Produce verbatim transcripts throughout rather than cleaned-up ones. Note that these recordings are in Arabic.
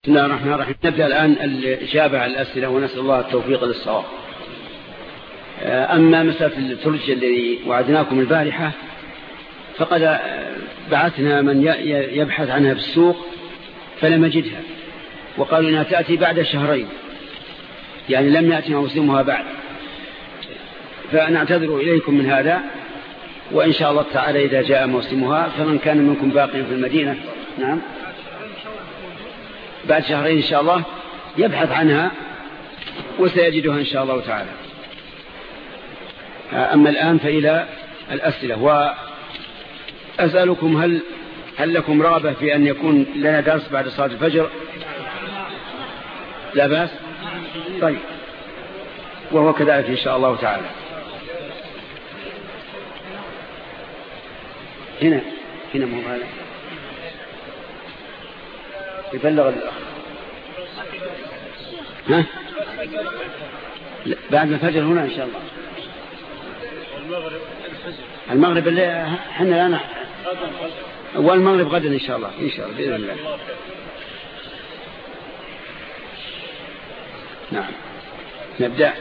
بسم الله الرحمن الرحيم. نبدأ الآن الإجابة على الأسئلة ونسأل الله التوفيق للصواب. أما مسألة الثلج الذي وعدناكم البارحة فقد بعثنا من يبحث عنها في السوق فلم يجدها، وقالوا إنها تأتي بعد شهرين، يعني لم يأتي موسمها بعد، فنعتذر إليكم من هذا. وإن شاء الله تعالى إذا جاء موسمها فمن كان منكم باقيا في المدينة نعم بعد شهرين إن شاء الله يبحث عنها وسيجدها إن شاء الله تعالى. أما الآن فإلى الأسئلة، وأسألكم هل هل لكم رغبة في أن يكون لنا درس بعد صلاة الفجر؟ لا بأس. طيب، وهو كذلك إن شاء الله تعالى. هنا هنا مو هذا يبلغ الأخ. ها؟ بعد الفجر هنا إن شاء الله. المغرب اللي حنا الآن والمغرب غدا إن شاء الله إن شاء الله بإذن الله. نعم نبدأ.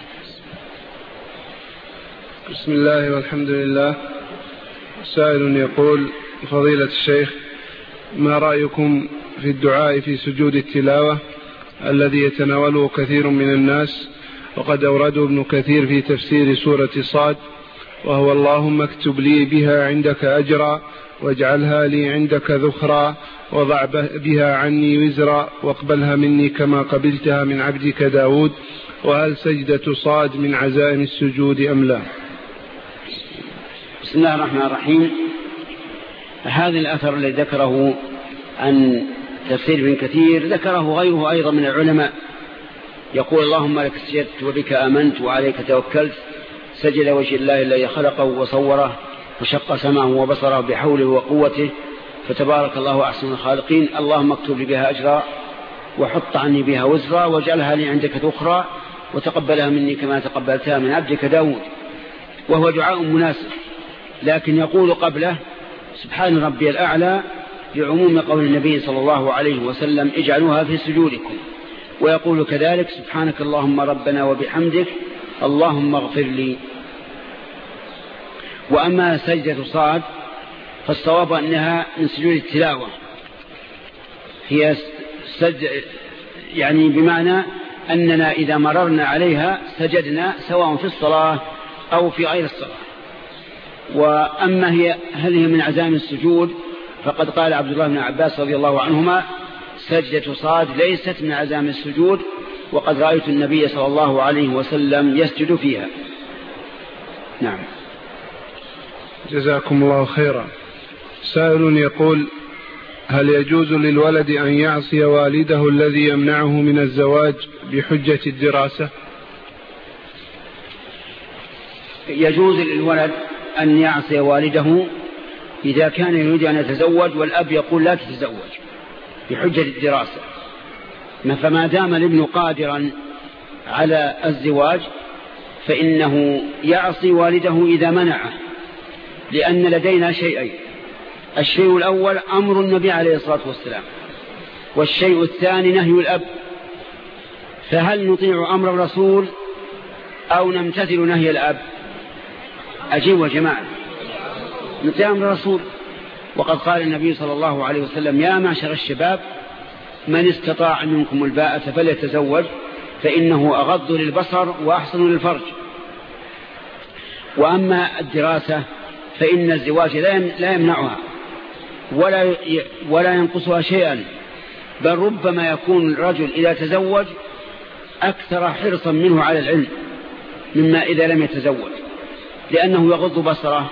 بسم الله والحمد لله. سائل يقول: فضيلة الشيخ، ما رأيكم في الدعاء في سجود التلاوة الذي يتناوله كثير من الناس، وقد أورده ابن كثير في تفسير سورة صاد، وهو: اللهم اكتب لي بها عندك أجرا واجعلها لي عندك ذخرا وضع بها عني وزرا واقبلها مني كما قبلتها من عبدك داود. وهل سجدة صاد من عزائم السجود أم لا؟ بسم الله الرحمن الرحيم. هذا الأثر الذي ذكره عن تفسير ابن كثير ذكره غيره أيضا من العلماء، يقول: اللهم لك سجدت وبك آمنت وعليك توكلت، سجد وجه الله الذي خلقه وصوره وشق سمعه وبصره بحوله وقوته، فتبارك الله أحسن الخالقين. اللهم اكتب لي بها أجرا وحط عني بها وزرا واجعلها لي عندك ذخرا وتقبلها مني كما تقبلتها من عبدك داود. وهو دعاء مناسب، لكن يقول قبله: سبحان ربي الأعلى، لعموم قول النبي صلى الله عليه وسلم: اجعلوها في سجودكم. ويقول كذلك: سبحانك اللهم ربنا وبحمدك اللهم اغفر لي. وأما سجدة صاد فالصواب أنها من سجود التلاوة، هي سجد يعني بمعنى أننا إذا مررنا عليها سجدنا سواء في الصلاة أو في غير الصلاة. وأما هي هل هي من عزائم السجود فقد قال عبد الله بن عباس رضي الله عنهما: سجدة صاد ليست من عزائم السجود، وقد رأيت النبي صلى الله عليه وسلم يسجد فيها. نعم. جزاكم الله خيرا. سائل يقول: هل يجوز للولد أن يعصي والده الذي يمنعه من الزواج بحجة الدراسة؟ يجوز للولد أن يعصي والده إذا كان يريد أن يتزوج والأب يقول لا تتزوج بحجة الدراسة. فما دام الابن قادرا على الزواج فإنه يعصي والده إذا منعه، لأن لدينا شيئين: الشيء الأول أمر النبي عليه الصلاة والسلام، والشيء الثاني نهي الأب. فهل نطيع أمر الرسول أو نمتثل نهي الأب؟ أجيبوا يا جماعة، نطيع أمر الرسول. وقد قال النبي صلى الله عليه وسلم: يا معشر الشباب من استطاع منكم الباءة فليتزوج فإنه أغض للبصر وأحسن للفرج. وأما الدراسة فإن الزواج لا يمنعها ولا ولا ينقصها شيئا، بل ربما يكون الرجل إذا تزوج أكثر حرصا منه على العلم مما إذا لم يتزوج، لأنه يغض بصره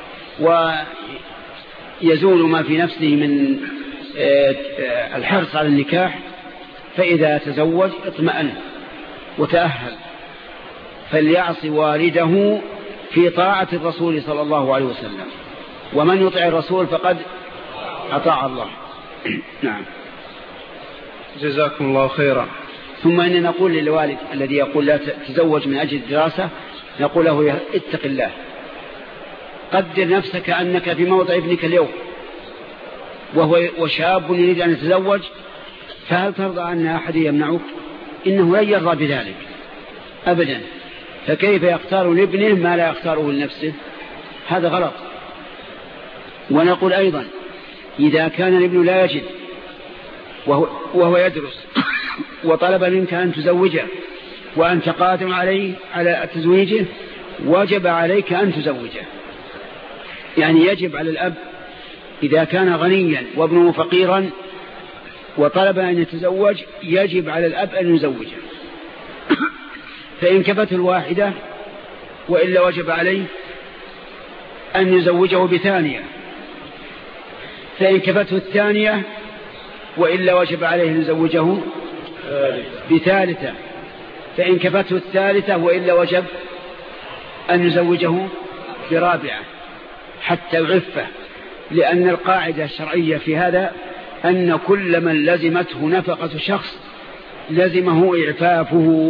ويزول ما في نفسه من الحرص على النكاح، فإذا تزوج اطمأن وتأهل. فليعصي والده في طاعة الرسول صلى الله عليه وسلم، ومن يطع الرسول فقد أطاع الله. نعم. جزاكم الله خيرا. ثم إن نقول للوالد الذي يقول لا تتزوج من أجل الدراسة، نقول له: اتق الله، قدر نفسك أنك في موضع ابنك اليوم وهو وشاب يريد أن يتزوج، فهل ترضى أن أحد يمنعك؟ إنه لن يرضى بذلك أبدا. فكيف يختار لابنه ما لا يختاره لنفسه؟ هذا غلط. ونقول أيضا إذا كان الابن لا يجد وهو, وهو يدرس وطلب منك أن تزوجه وأنت قادر عليه على تزويجه، وجب عليك أن تزوجه. يعني يجب على الأب إذا كان غنيا وابنه فقيرا وطلب أن يتزوج، يجب على الأب أن يزوجه. فإن كفته الواحدة وإلا وجب عليه أن يزوجه بثانية، فإن كفته الثانية وإلا وجب عليه أن يزوجه بثالثة، فإن كفته الثالثة وإلا وجب أن يزوجه برابعة حتى يعفه. لأن القاعدة الشرعية في هذا أن كل من لزمته نفقة شخص لزمه إعفافه.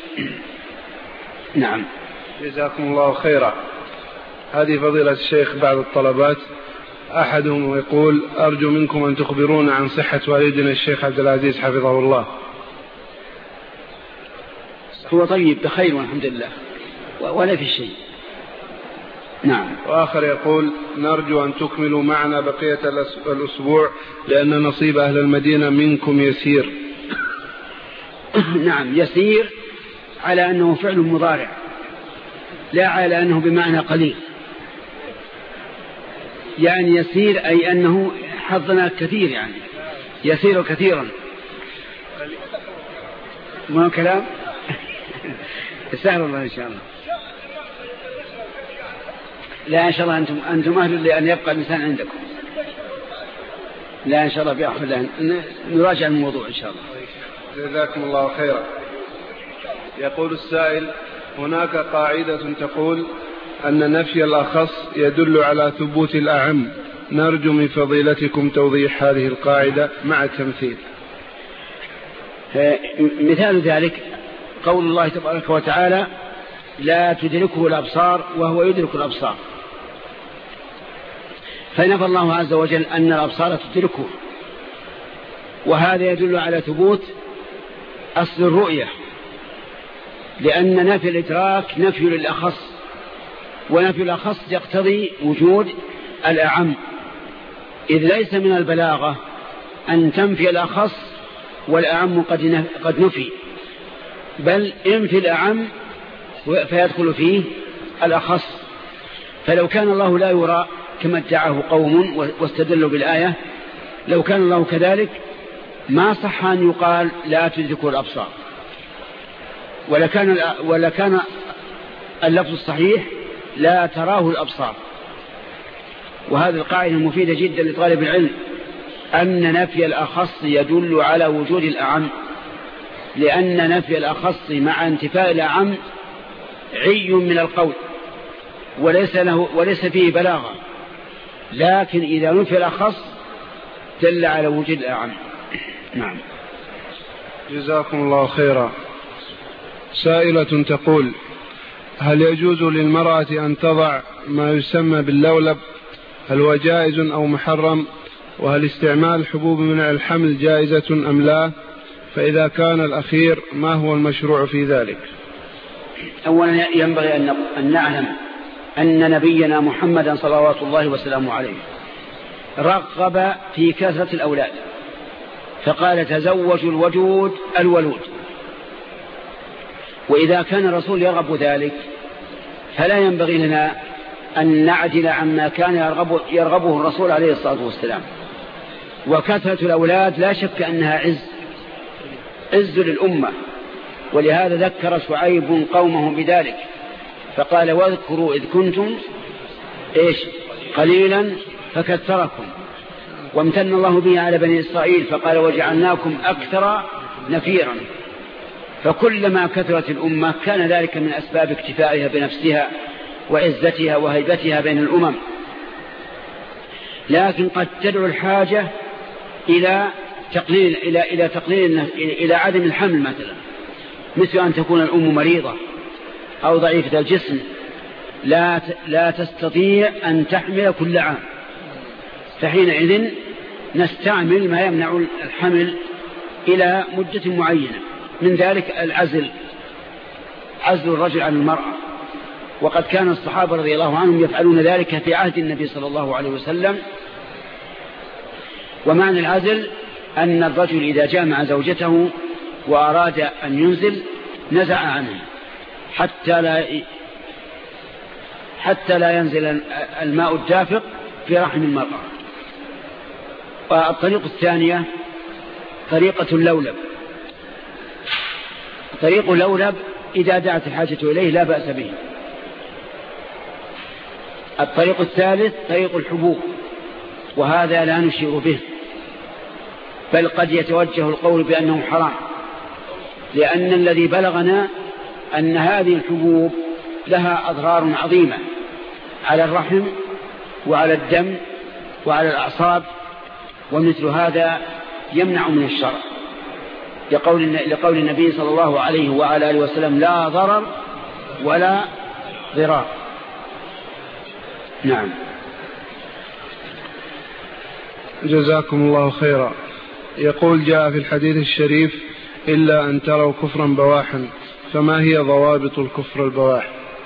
نعم. جزاكم الله خيرا. هذه فضيلة الشيخ بعض الطلبات، أحدهم يقول: أرجو منكم أن تخبرونا عن صحة والدنا الشيخ عبد العزيز حفظه الله. هو طيب بخير والحمد لله ولا في شيء. نعم. وآخر يقول: نرجو أن تكملوا معنا بقية الأسبوع لأن نصيب أهل المدينة منكم يسير. نعم، يسير على أنه فعل مضارع لا على أنه بمعنى قليل. يعني يسير أي أنه حظنا كثير، يعني يسير كثيرا. ما كلام استغفر الله إن شاء الله. لا إن شاء الله أنتم, أنتم أهل لأن يبقى الإنسان عندكم. لا إن شاء الله بأخذ نراجع الموضوع إن شاء الله. جزاكم الله خيرا. يقول السائل: هناك قاعدة تقول أن نفي الأخص يدل على ثبوت الأعم، نرجو من فضيلتكم توضيح هذه القاعدة مع التمثيل. مثال ذلك قول الله تبارك وتعالى: لا تدركه الأبصار وهو يدرك الأبصار. فنفى الله عز وجل أن الأبصار تدركه، وهذا يدل على ثبوت أصل الرؤية، لأن نفي الإدراك نفي للأخص، ونفي الأخص يقتضي وجود الأعم، إذ ليس من البلاغة أن تنفي الأخص والأعم قد نفي، بل انفي الأعم فيدخل فيه الأخص. فلو كان الله لا يرى كما ادعاه قوم واستدلوا بالآية، لو كان الله كذلك ما صح أن يقال لا تدركوا الأبصار، ولكان, ولكان اللفظ الصحيح لا تراه الأبصار. وهذه القاعدة مفيدة جدا لطالب العلم، أن نفي الأخص يدل على وجود الأعم، لأن نفي الأخص مع انتفاء الأعم عي من القول وليس, له وليس فيه بلاغة، لكن إذا نفي الأخص دل على وجود الأعم. نعم. جزاكم الله خيرا. سائلة تقول: هل يجوز للمرأة أن تضع ما يسمى باللولب؟ هل هو جائز أو محرم؟ وهل استعمال حبوب منع الحمل جائزة أم لا؟ فإذا كان الأخير ما هو المشروع في ذلك؟ أولا ينبغي أن نعلم أن نبينا محمدا صلوات الله وسلامه عليه رغب في كثرة الأولاد، فقال: تزوجوا الودود الولود. وإذا كان الرسول يرغب ذلك فلا ينبغي لنا أن نعدل عما كان يرغب يرغبه الرسول عليه الصلاة والسلام. وكثرة الأولاد لا شك أنها عز عز للأمة، ولهذا ذكر شعيب قومه بذلك فقال: واذكروا إذ كنتم إيش قليلا فكثركم. وامتن الله به على بني إسرائيل فقال: وجعلناكم أكثر نفيرا. فكلما كثرت الأمة كان ذلك من أسباب اكتفائها بنفسها وعزتها وهيبتها بين الأمم. لكن قد تدعو الحاجة إلى تقليل إلى إلى تقليل إلى عدم الحمل، مثلا مثل أن تكون الأم مريضة أو ضعيفة الجسم لا لا تستطيع أن تحمل كل عام، فحينئذ نستعمل ما يمنع الحمل إلى مدة معينة. من ذلك العزل، عزل الرجل عن المرأة، وقد كان الصحابة رضي الله عنهم يفعلون ذلك في عهد النبي صلى الله عليه وسلم. ومعنى العزل أن الرجل إذا جامع زوجته وأراد أن ينزل نزع عنها حتى لا حتى لا ينزل الماء الدافق في رحم المرأة. والطريقة الثانية طريقة اللولب. طريق اللولب إذا دعت الحاجة إليه لا بأس به. الطريق الثالث طريق الحبوب، وهذا لا نشير به، بل قد يتوجه القول بأنه حرام، لأن الذي بلغنا أن هذه الحبوب لها أضرار عظيمة على الرحم وعلى الدم وعلى الأعصاب، ومثل هذا يمنع من الشرع، لقول, لقول النبي صلى الله عليه وعلى آله وسلم لا ضرر ولا ضرار. نعم. جزاكم الله خيرا. يقول جاء في الحديث الشريف إلا أن تروا كفرا بواحا، فما هي ضوابط الكفر البواح؟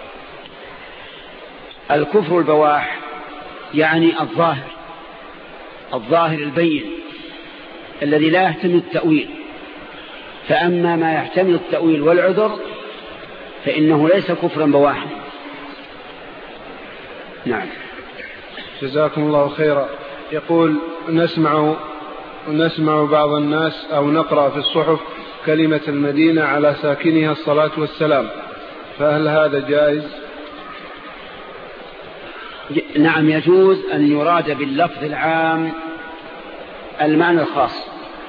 الكفر البواح يعني الظاهر، الظاهر البين الذي لا يحتمل التأويل. فأما ما يحتمل التأويل والعذر فإنه ليس كفرا بواحا. نعم. جزاكم الله خيرا. يقول نسمع نسمع بعض الناس أو نقرأ في الصحف كلمة المدينة على ساكنها الصلاة والسلام، فهل هذا جائز؟ نعم، يجوز أن يراد باللفظ العام المعنى الخاص.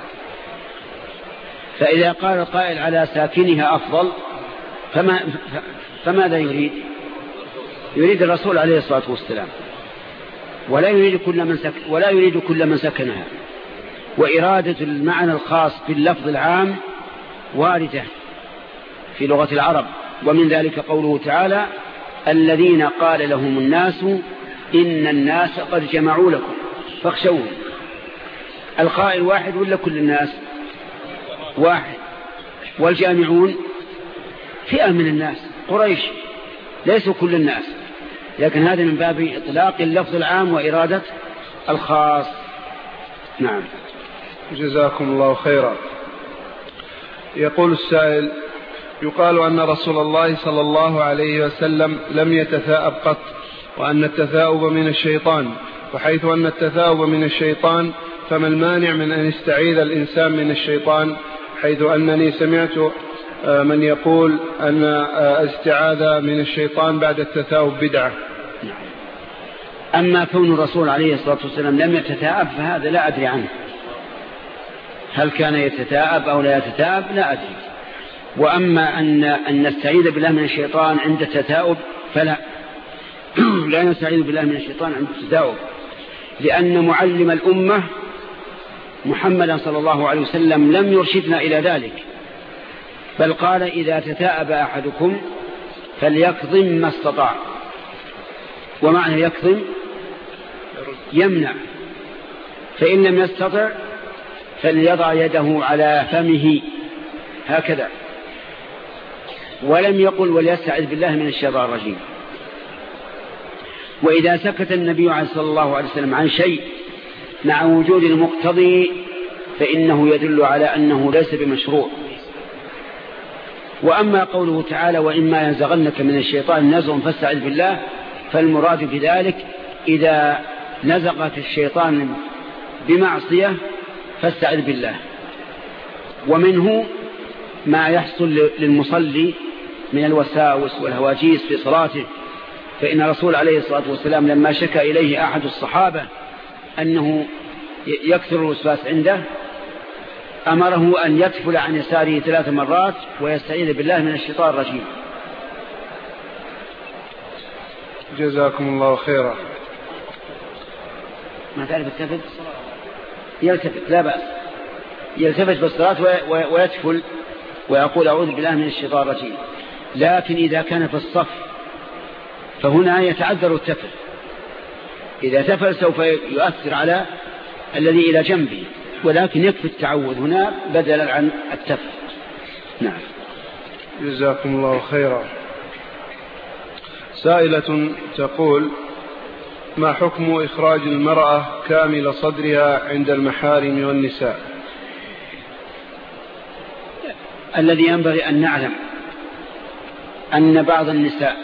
فإذا قال القائل على ساكنها أفضل فما فماذا يريد؟ يريد الرسول عليه الصلاة والسلام، ولا يريد كل من سكن ولا يريد كل من سكنها. وإرادة المعنى الخاص باللفظ العام واردة في لغة العرب، ومن ذلك قوله تعالى الذين قال لهم الناس إن الناس قد جمعوا لكم فاخشوهم. القائل واحد ولا كل الناس؟ واحد. والجامعون فئة من الناس، قريش، ليسوا كل الناس، لكن هذا من باب إطلاق اللفظ العام وإرادة الخاص. نعم. جزاكم الله خيرا. يقول السائل يقال أن رسول الله صلى الله عليه وسلم لم يتثاءب قط، وأن التثاؤب من الشيطان، وحيث أن التثاؤب من الشيطان فما المانع من أن يستعيذ الإنسان من الشيطان، حيث أنني سمعت من يقول أن استعاذة من الشيطان بعد التثاؤب بدعة. أما كون الرسول عليه الصلاة والسلام لم يتثاءب فهذا لا أدري عنه، هل كان يتثاءب أو لا يتثاءب لا أدري. وأما أن, أن نستعيذ بالله من الشيطان عند التثاؤب فلا لا نستعيذ بالله من الشيطان عند التثاؤب، لأن معلم الأمة محمد صلى الله عليه وسلم لم يرشدنا إلى ذلك، بل قال إذا تثاءب أحدكم فليكظم ما استطاع. ومعنى يكظم يمنع، فإن لم يستطع فليضع يده على فمه هكذا، ولم يقل وليستعذ بالله من الشيطان الرجيم. وإذا سكت النبي صلى الله عليه وسلم عن شيء مع وجود المقتضي فإنه يدل على أنه ليس بمشروع. وأما قوله تعالى وإما ينزغنك من الشيطان نزغ فاستعذ بالله، فالمراد بذلك إذا نزغت الشيطان بمعصية فاستعذ بالله. ومنه ما يحصل للمصلي من الوساوس والهواجيس في صلاته، فإن الرسول عليه الصلاة والسلام لما شكى إليه أحد الصحابة أنه يكثر الوسواس عنده أمره أن يتفل عن يساره ثلاث مرات ويستعيذ بالله من الشيطان الرجيم. جزاكم الله خيرا. ما تعرف التفت؟ يلتفت لا بأس، يلتفت بالصلاة ويتفل ويقول أعوذ بالله من الشيطان الرجيم. لكن إذا كان في الصف فهنا يتعذر التفل، إذا تفل سوف يؤثر على الذي إلى جنبه ولكن يكفي التعوذ هنا بدلا عن التف. نعم. جزاكم الله خيرا. سائلة تقول: ما حكم إخراج المرأة كامل صدرها عند المحارم والنساء؟ الذي ينبغي أن نعلم أن بعض النساء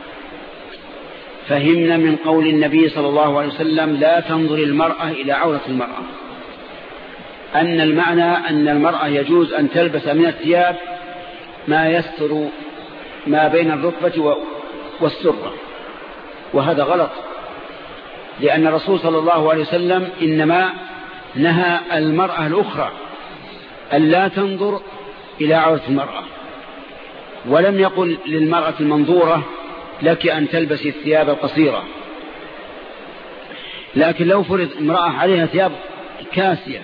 فهمنا من قول النبي صلى الله عليه وسلم: لا تنظر المرأة إلى عورة المرأة، أن المعنى أن المرأة يجوز أن تلبس من الثياب ما يستر ما بين الركبة والسرة، وهذا غلط، لأن الرسول صلى الله عليه وسلم إنما نهى المرأة الأخرى أن لا تنظر إلى عورة المرأة، ولم يقل للمرأة المنظورة لك أن تلبسي الثياب القصيرة. لكن لو فرض امرأة عليها ثياب كاسية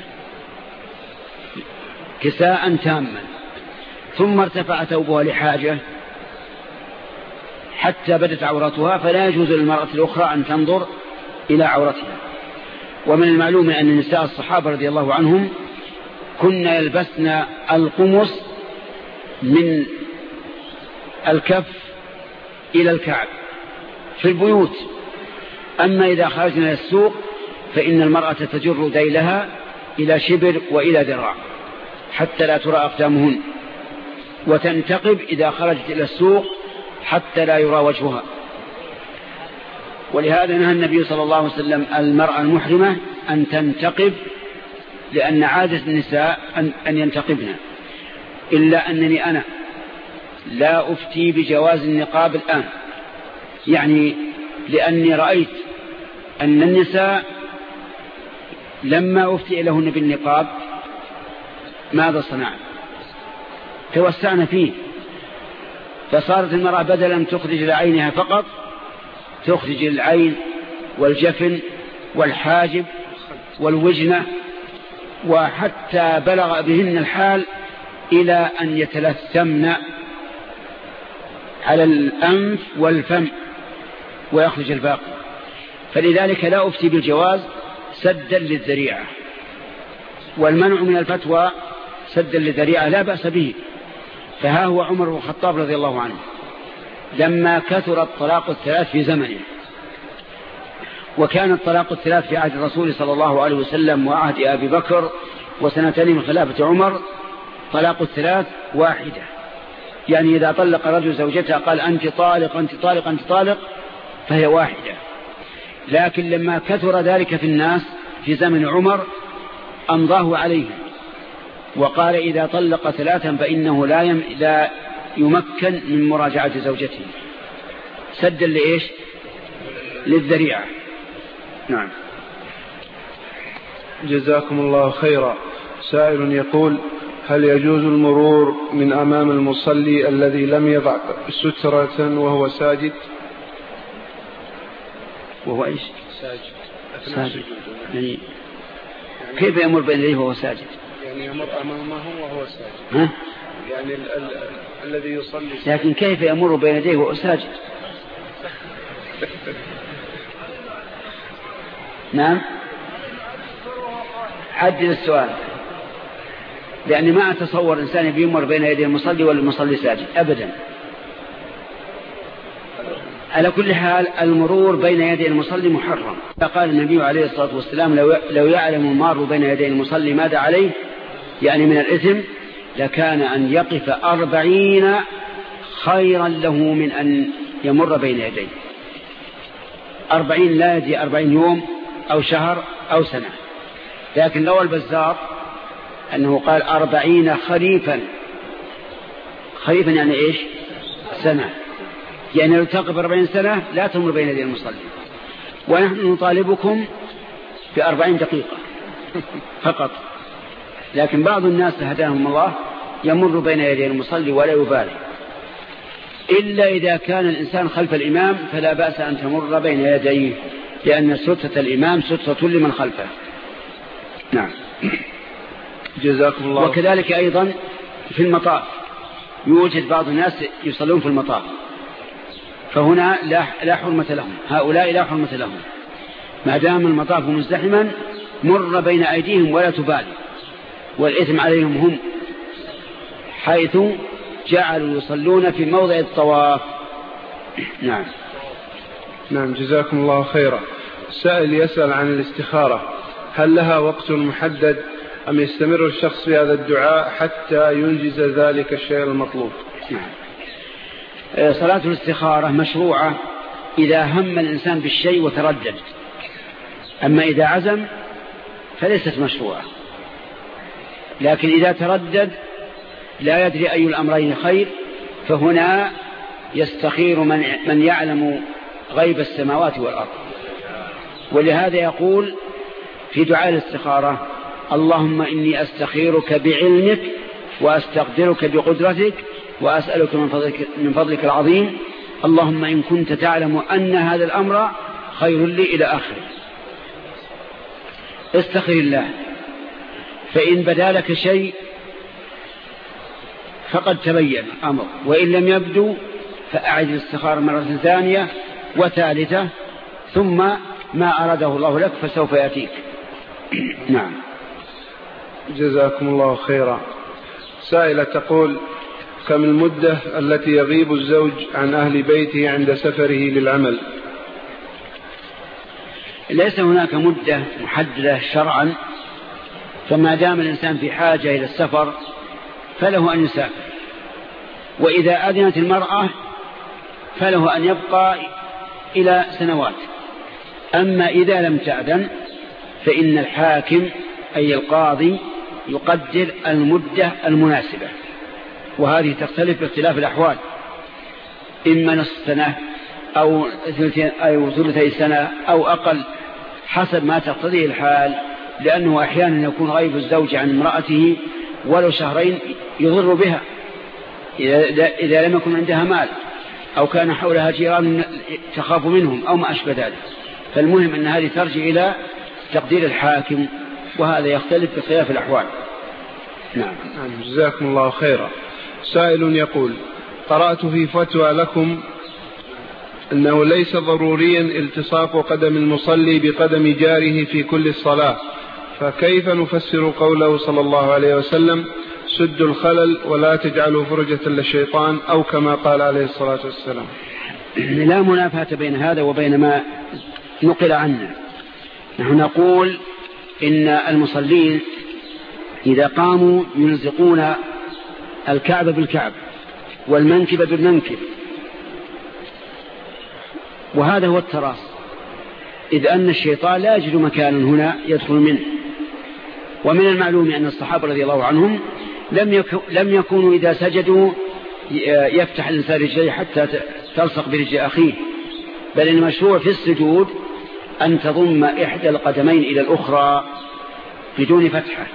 كساء تاما ثم ارتفع ثوبها لحاجة حتى بدت عورتها، فلا يجوز للمرأة الأخرى أن تنظر إلى عورتها. ومن المعلوم أن نساء الصحابة رضي الله عنهم كن يلبسن القمص من الكف إلى الكعب في البيوت، أما إذا خرجنا إلى السوق فإن المرأة تجر ذيلها إلى شبر وإلى ذراع حتى لا ترى أقدامهن، وتنتقب إذا خرجت إلى السوق حتى لا يرى وجهها. ولهذا نهى النبي صلى الله عليه وسلم المرأة المحرمة أن تنتقب، لأن عادة النساء أن ينتقبن، إلا أنني أنا لا أفتي بجواز النقاب الآن، يعني لأني رأيت أن النساء لما أفتي لهن بالنقاب ماذا صنع؟ توسعنا فيه، فصارت المرأة بدلا تخرج لعينها فقط تخرج العين والجفن والحاجب والوجنة، وحتى بلغ بهن الحال إلى أن يتلثمن على الأنف والفم ويخرج الباقي. فلذلك لا أفتي بالجواز سدا للذريعة، والمنع من الفتوى سدا للذريعة لا بأس به. فها هو عمر بن الخطاب رضي الله عنه لما كثر الطلاق الثلاث في زمنه، وكان الطلاق الثلاث في عهد الرسول صلى الله عليه وسلم وعهد أبي بكر وسنتين من خلافة عمر طلاق الثلاث واحدة، يعني إذا طلق رجل زوجته قال أنت طالق أنت طالق أنت طالق فهي واحدة. لكن لما كثر ذلك في الناس في زمن عمر أمضاه عليه وقال إذا طلق ثلاثا فإنه لا, يم... لا يمكن من مراجعة زوجته سدا لإيش؟ للذريعة. نعم. جزاكم الله خيرا. سائل يقول: هل يجوز المرور من أمام المصلي الذي لم يضع سترة وهو ساجد؟ وهو إيش؟ ساجد. ساجد. يعني كيف يمر بين يديه وهو ساجد؟ يعني يمر أمامه وهو ساجد. ها؟ يعني ال ال الذي يصلي ساجد. لكن كيف يمر بين يديه وهو ساجد؟ نعم. عدل السؤال، لأني ما أتصور إنسان بيمر بين يدي المصلي والمصلي ساجد أبدا. على كل حال المرور بين يدي المصلي محرم. قال النبي عليه الصلاة والسلام: لو يعلم المار بين يدي المصلي ماذا عليه يعني من الإثم لكان أن يقف أربعين خيرا له من أن يمر بين يديه. أربعين لا يدي أربعين يوم أو شهر أو سنة. لكن لو البزار أنه قال أربعين خريفا، خريفا يعني إيش؟ سنة، يعني لو تقف أربعين سنة لا تمر بين يدي المصلي. ونحن نطالبكم بأربعين دقيقة فقط. لكن بعض الناس هداهم الله يمر بين يدي المصلي ولا يبالي، إلا إذا كان الإنسان خلف الإمام فلا بأس أن تمر بين يديه، لأن سترة الإمام سترة لمن خلفه. نعم. جزاكم الله. وكذلك أيضا في المطاف يوجد بعض الناس يصلون في المطاف، فهنا لا, لا حرمة لهم، هؤلاء لا حرمة لهم ما دام المطاف مزدحما مر بين أيديهم ولا تبالي. والإثم عليهم هم، حيث جعلوا يصلون في موضع الطواف. نعم. نعم جزاكم الله خيرا. السائل يسأل عن الاستخارة، هل لها وقت محدد أم يستمر الشخص في هذا الدعاء حتى ينجز ذلك الشيء المطلوب؟ نعم. صلاة الاستخارة مشروعة إذا هم الإنسان بالشيء وتردد، أما إذا عزم فليست مشروعة. لكن إذا تردد لا يدري أي الأمرين خير، فهنا يستخير من, من يعلم غيب السماوات والأرض. ولهذا يقول في دعاء الاستخارة: اللهم إني أستخيرك بعلمك وأستقدرك بقدرتك وأسألك من فضلك, من فضلك العظيم، اللهم إن كنت تعلم أن هذا الأمر خير لي إلى آخره. استخر الله، فإن بدا لك شيء فقد تبين أمر، وإن لم يبدو فأعد الاستخارة مرة ثانية وثالثة، ثم ما أراده الله لك فسوف يأتيك. نعم. جزاكم الله خيرا. سائلة تقول: كم المدة التي يغيب الزوج عن أهل بيته عند سفره للعمل؟ ليس هناك مدة محددة شرعا، فما دام الإنسان في حاجة إلى السفر فله أن يسافر، وإذا أذنت المرأة فله أن يبقى إلى سنوات. أما إذا لم تأذن فإن الحاكم أي القاضي يقدر المدة المناسبة، وهذه تختلف باختلاف الأحوال، إما نصف سنة أو ثلثي سنة أو أقل، حسب ما تقتضيه الحال، لأنه أحيانا يكون غيب الزوج عن امرأته ولو شهرين يضر بها إذا لم يكن عندها مال، أو كان حولها جيران تخاف منهم أو ما أشبه ذلك. فالمهم أن هذه ترجع إلى تقدير الحاكم، وهذا يختلف باختلاف الأحوال. نعم. جزاكم الله خيرا. سائل يقول: قرأت في فتوى لكم أنه ليس ضروريا التصاق قدم المصلي بقدم جاره في كل الصلاة، فكيف نفسر قوله صلى الله عليه وسلم: سدوا الخلل ولا تجعلوا فرجة للشيطان، أو كما قال عليه الصلاة والسلام؟ لا منافاة بين هذا وبين ما نقل عنا. نحن نقول إن المصلين إذا قاموا يلزقون الكعب بالكعب والمنكب بالمنكب، وهذا هو التراص، إذ أن الشيطان لا يجد مكانا هنا يدخل منه. ومن المعلوم أن الصحابة رضي الله عنهم لم لم يكونوا إذا سجدوا يفتح الإنسان رجليه حتى تلصق برجل أخيه، بل المشروع في السجود أن تضم إحدى القدمين إلى الأخرى بدون فتحة.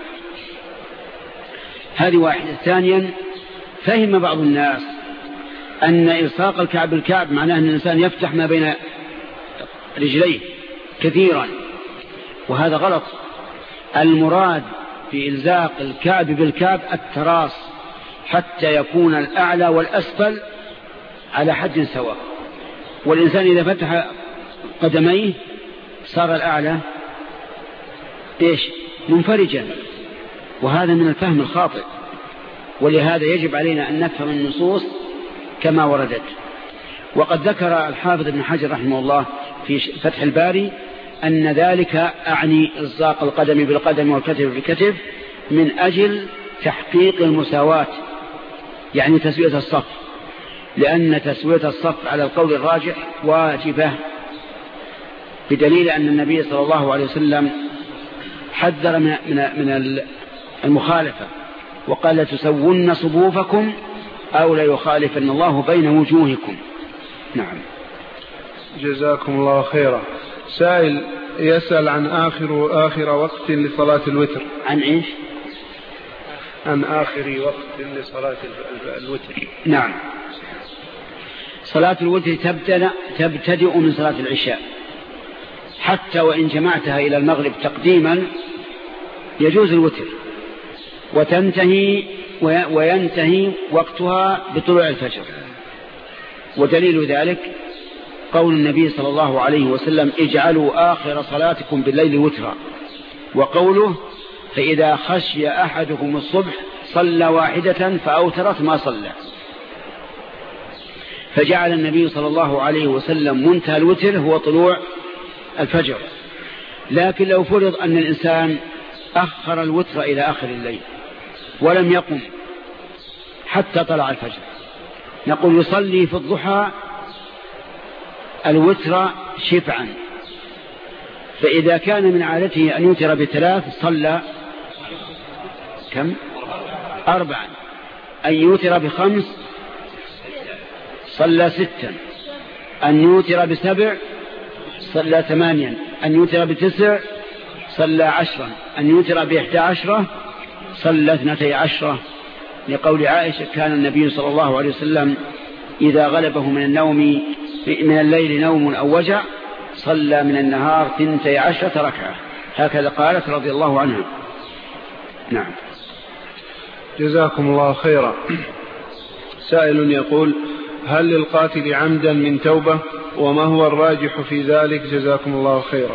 هذه واحدة. ثانيا، فهم بعض الناس أن إلصاق الكعب بالكعب معناه أن الإنسان يفتح ما بين رجليه كثيرا، وهذا غلط. المراد في إلزاق الكعب بالكعب التراص، حتى يكون الأعلى والأسفل على حد سواء. والإنسان إذا فتح قدميه صار الأعلى إيش؟ منفرجا، وهذا من الفهم الخاطئ. ولهذا يجب علينا أن نفهم النصوص كما وردت. وقد ذكر الحافظ ابن حجر رحمه الله في فتح الباري أن ذلك أعني إلصاق القدم بالقدم والكتف بالكتف من أجل تحقيق المساواة، يعني تسوية الصف، لأن تسوية الصف على القول الراجح واجبة، بدليل أن النبي صلى الله عليه وسلم حذر من من المخالفة وقال: لتسون صفوفكم أو ليخالفن الله بين وجوهكم. نعم. جزاكم الله خيرا. سائل يسأل عن آخر آخر وقت لصلاة الوتر. عن إيش؟ عن آخر وقت لصلاة الوتر. نعم. صلاة الوتر تبتدأ تبتدئ من صلاة العشاء، حتى وإن جمعتها إلى المغرب تقديما يجوز الوتر، وتنتهي وينتهي وقتها بطلوع الفجر. ودليل ذلك قول النبي صلى الله عليه وسلم: اجعلوا آخر صلاتكم بالليل وترا، وقوله: فإذا خشي أحدكم الصبح صلى واحدة فأوترت ما صلى. فجعل النبي صلى الله عليه وسلم منتهى الوتر هو طلوع الفجر. لكن لو فرض أن الإنسان أخر الوتر إلى آخر الليل ولم يقم حتى طلع الفجر، نقول يصلي في الضحى الوتر شفعا. فإذا كان من عادته أن يوتر بثلاث صلى كم؟ أربعا. أن يوتر بخمس صلى ستا. أن يوتر بسبع صلى ثمانيا. أن يوتر بتسع صلى عشرا. أن يوتر بإحدى عشرة صلى اثنتي عشرة، لقول عائشة كان النبي صلى الله عليه وسلم إذا غلبه من النوم من الليل نوم أو وجع صلى من النهار ثنتي عشرة ركعة، هكذا قالت رضي الله عنها. نعم. جزاكم الله خيرا. سائل يقول: هل للقاتل عمدا من توبة؟ وما هو الراجح في ذلك؟ جزاكم الله خيرا.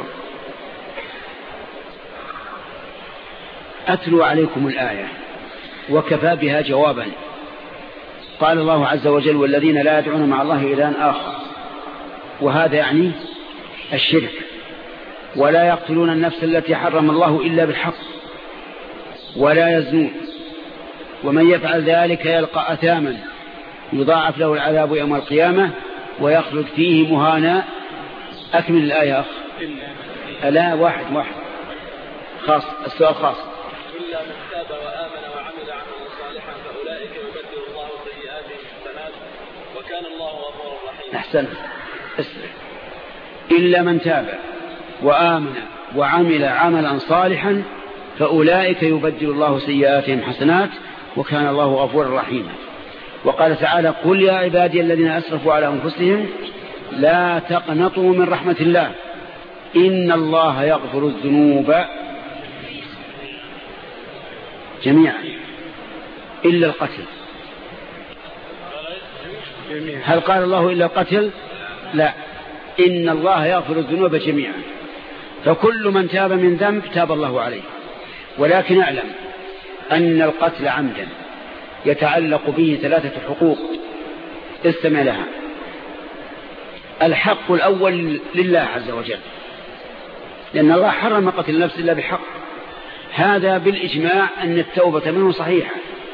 أتلو عليكم الآية وكفى بها جوابا. قال الله عز وجل: والذين لا يدعون مع الله إلها آخر، وهذا يعني الشرك. ولا يقتلون النفس التي حرم الله إلا بالحق، ولا يزنون، ومن يفعل ذلك يلقى أثاما يضاعف له العذاب يوم القيامة ويخلد فيه مهانا. أكمل الآية أخ. ألا واحد واحد خاص، السؤال خاص. إلا من تاب وآمن وعمل عملا صالحا فأولئك يبدل الله سيئاتهم حسنات وكان الله غفورا رحيما. أحسنت. إلا من تاب وآمن وعمل عملا صالحا فأولئك يبدل الله سيئاتهم حسنات وكان الله غفورا رحيما. وقال تعالى: قل يا عبادي الذين أسرفوا على أنفسهم لا تقنطوا من رحمة الله إن الله يغفر الذنوب جميعا إلا القتل. هل قال الله إلا القتل؟ لا، إن الله يغفر الذنوب جميعا. فكل من تاب من ذنب تاب الله عليه. ولكن اعلم أن القتل عمدا يتعلق به ثلاثة حقوق، استمع لها. الحق الأول لله عز وجل، لأن الله حرم قتل النفس إلا بحق، هذا بالإجماع أن التوبة منه صحيحة،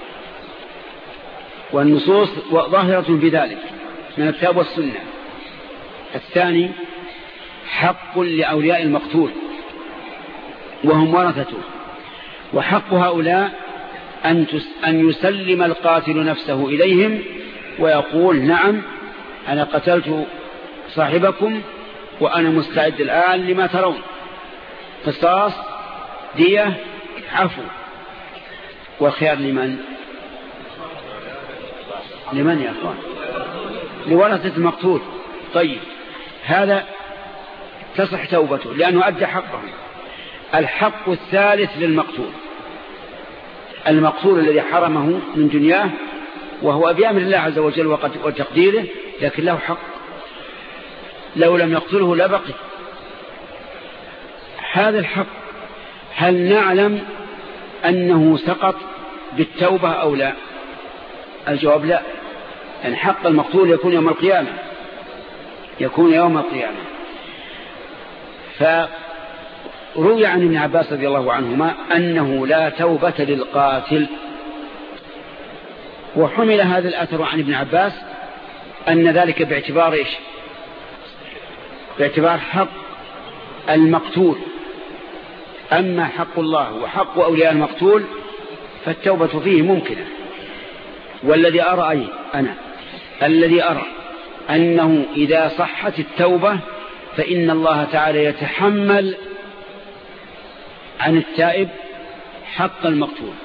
والنصوص ظاهرة في ذلك من الكتاب والسنة. الثاني حق لأولياء المقتول وهم ورثته، وحق هؤلاء أن يسلم القاتل نفسه إليهم ويقول: نعم أنا قتلت صاحبكم وأنا مستعد الآن لما ترون، قصاص، دية، عفو. والخيار لمن؟ لمن يا أخوان؟ لورثة المقتول. طيب، هذا تصح توبته لأنه أدى حقه. الحق الثالث للمقتول، المقتول الذي حرمه من دنياه وهو بأمر الله عز وجل وتقديره، لكن له حق، لو لم يقتله لبقي. هذا الحق هل نعلم أنه سقط بالتوبة أو لا؟ الجواب لا، أن حق المقتول يكون يوم القيامة، يكون يوم القيامة. فروي عن ابن عباس رضي الله عنهما أنه لا توبة للقاتل، وحمل هذا الأثر عن ابن عباس أن ذلك باعتبار إيش؟ باعتبار حق المقتول. أما حق الله وحق أولياء المقتول فالتوبة فيه ممكنة. والذي أرى أي أنا الذي أرى أنه إذا صحت التوبة فإن الله تعالى يتحمل عن التائب حق المقتول،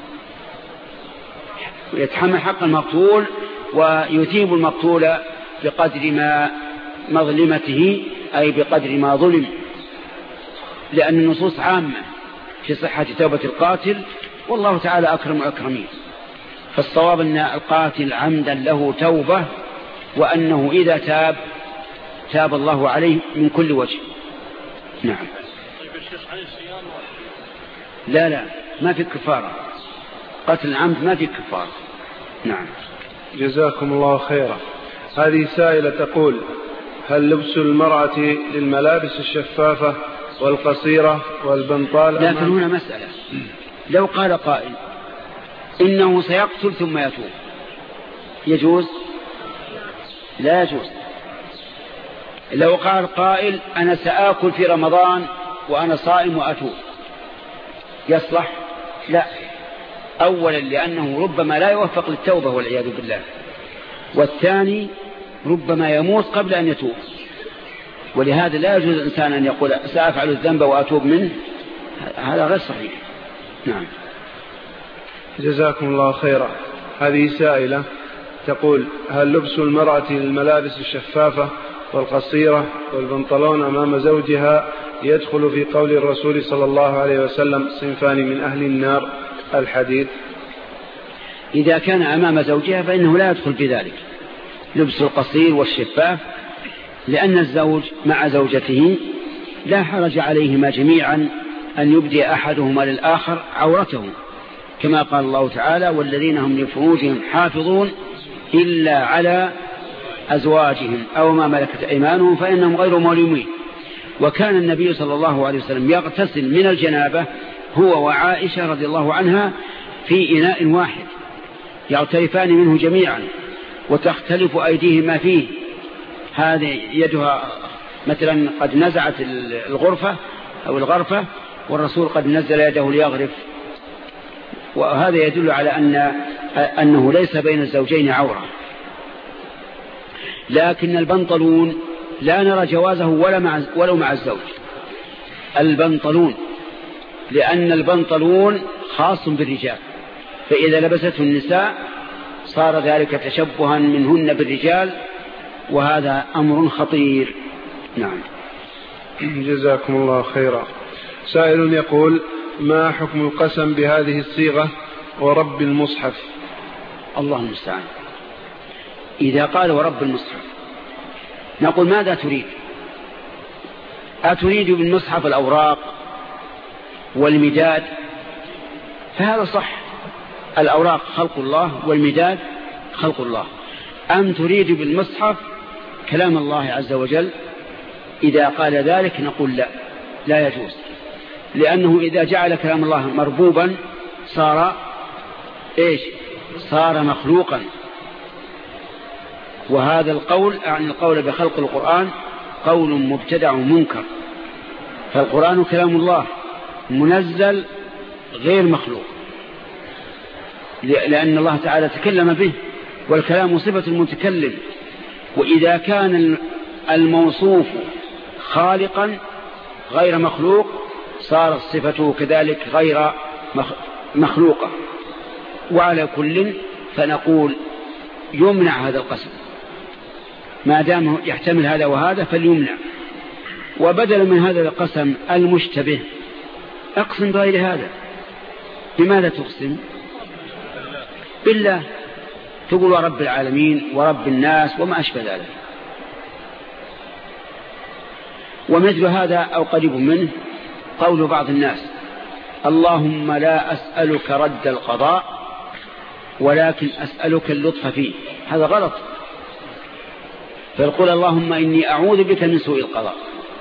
يتحمل حق المقتول ويثيب المقتول بقدر ما مظلمته، أي بقدر ما ظلم، لأن النصوص عامة في صحة توبة القاتل، والله تعالى أكرم الأكرمين. فالصواب أن القاتل عمدا له توبة، وأنه إذا تاب تاب الله عليه من كل وجه. نعم. لا لا ما في كفارة، قتل العمد ما في كفارة. نعم. جزاكم الله خيرا. هذه سائلة تقول: هل لبس المرأة للملابس الشفافة والقصيرة والبنطال؟ لكن هنا مسألة، لو قال قائل إنه سيقتل ثم يتوب، يجوز؟ لا يجوز. لو قال قائل أنا سآكل في رمضان وأنا صائم وأتوب، يصلح؟ لا. أولا لأنه ربما لا يوفق للتوبة والعياذ بالله، والثاني ربما يموت قبل أن يتوب، ولهذا لا يجوز الإنسان أن يقول سأفعل الذنب وأتوب منه، هذا غير صحيح. نعم. جزاكم الله خيرا. هذه سائلة تقول: هل لبس المرأة للملابس الشفافة والقصيرة والبنطلون أمام زوجها يدخل في قول الرسول صلى الله عليه وسلم صنفان من أهل النار الحديث؟ إذا كان أمام زوجها فإنه لا يدخل في ذلك لبس القصير والشفاف، لأن الزوج مع زوجته لا حرج عليهما جميعا أن يبدي أحدهما للآخر عورته، كما قال الله تعالى: والذين هم لفروجهم حافظون إلا على أزواجهم أو ما ملكت أيمانهم فإنهم غير ملومين. وكان النبي صلى الله عليه وسلم يغتسل من الجنابة هو وعائشة رضي الله عنها في إناء واحد، يغترفان منه جميعا وتختلف أيديهما فيه، هذه يدها مثلا قد نزعت الغرفة أو الغرفة والرسول قد نزل يده ليغرف، وهذا يدل على أن أنه ليس بين الزوجين عورة. لكن البنطلون لا نرى جوازه ولا مع ولو مع الزوج، البنطلون، لأن البنطلون خاص بالرجال، فإذا لبسته النساء صار ذلك تشبها منهن بالرجال، وهذا أمر خطير. نعم. جزاكم الله خيرا. سائل يقول: ما حكم القسم بهذه الصيغة ورب المصحف؟ الله المستعان. إذا قال ورب المصحف نقول: ماذا تريد؟ أتريد بالمصحف الأوراق والمداد؟ فهذا صح، الأوراق خلق الله والمداد خلق الله. أم تريد بالمصحف كلام الله عز وجل؟ إذا قال ذلك نقول: لا، لا يجوز، لأنه إذا جعل كلام الله مربوبا صار إيش؟ صار مخلوقا. وهذا القول عن القول بخلق القرآن قول مبتدع منكر، فالقرآن كلام الله منزل غير مخلوق، لأن الله تعالى تكلم به، والكلام صفة المتكلم، وإذا كان الموصوف خالقا غير مخلوق صارت صفته كذلك غير مخلوقة. وعلى كل فنقول يمنع هذا القسم، ما دام يحتمل هذا وهذا فليمنع. وبدل من هذا القسم المشتبه أقسم بغير هذا. بماذا تقسم؟ بالله، تقول ورب العالمين ورب الناس وما أشبه ذلك. ومثل هذا أو قريب منه قول بعض الناس: اللهم لا أسألك رد القضاء ولكن أسألك اللطف فيه. هذا غلط. فيقول: اللهم إني أعوذ بك من سوء القضاء،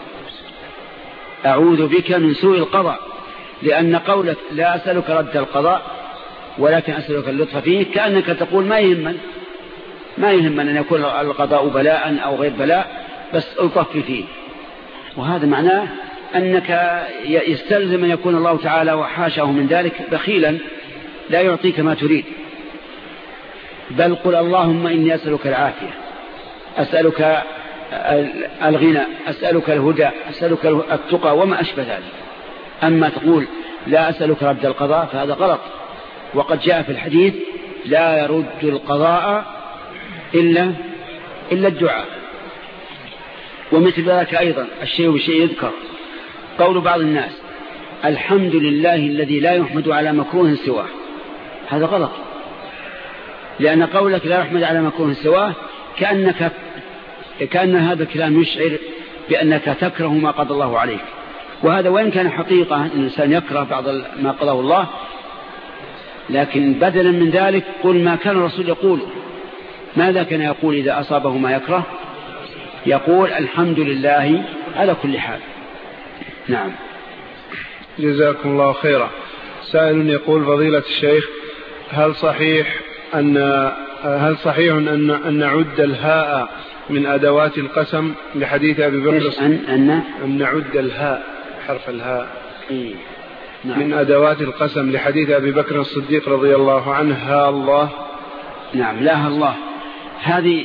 أعوذ بك من سوء القضاء، لأن قولك لا أسألك رد القضاء ولكن أسألك اللطف فيه كأنك تقول ما يهمن ما يهمن أن يكون القضاء بلاء أو غير بلاء، بس ألطف فيه. وهذا معناه أنك يستلزم أن يكون الله تعالى وحاشاه من ذلك بخيلا لا يعطيك ما تريد، بل قل: اللهم إني أسألك العافية، أسألك الغنى، أسألك الهدى، أسألك التقى وما أشبه ذلك. أما تقول لا أسألك رد القضاء فهذا غلط. وقد جاء في الحديث: لا يرد القضاء إلا إلا الدعاء. ومثل ذلك أيضا الشيء بشيء يذكر قول بعض الناس: الحمد لله الذي لا يحمد على مكروه سواه. هذا غلط، لأن قولك لا يحمد على مكروه سواه كأنك كأن هذا الكلام يشعر بأنك تكره ما قضى الله عليك، وهذا وإن كان حقيقة أن الإنسان يكره بعض ما قضاه الله، لكن بدلا من ذلك قل ما كان الرسول يقول. ماذا كان يقول إذا أصابه ما يكره؟ يقول الحمد لله على كل حال. نعم. جزاكم الله خيرا. سائل يقول فضيلة الشيخ هل صحيح أن هل صحيح أن أن نعد الهاء من أدوات القسم لحديث أبي بكر أن أن أن نعد الهاء حرف الهاء إيه؟ نعم. من أدوات القسم لحديث أبي بكر الصديق رضي الله عنه ها الله؟ نعم. لا الله، هذه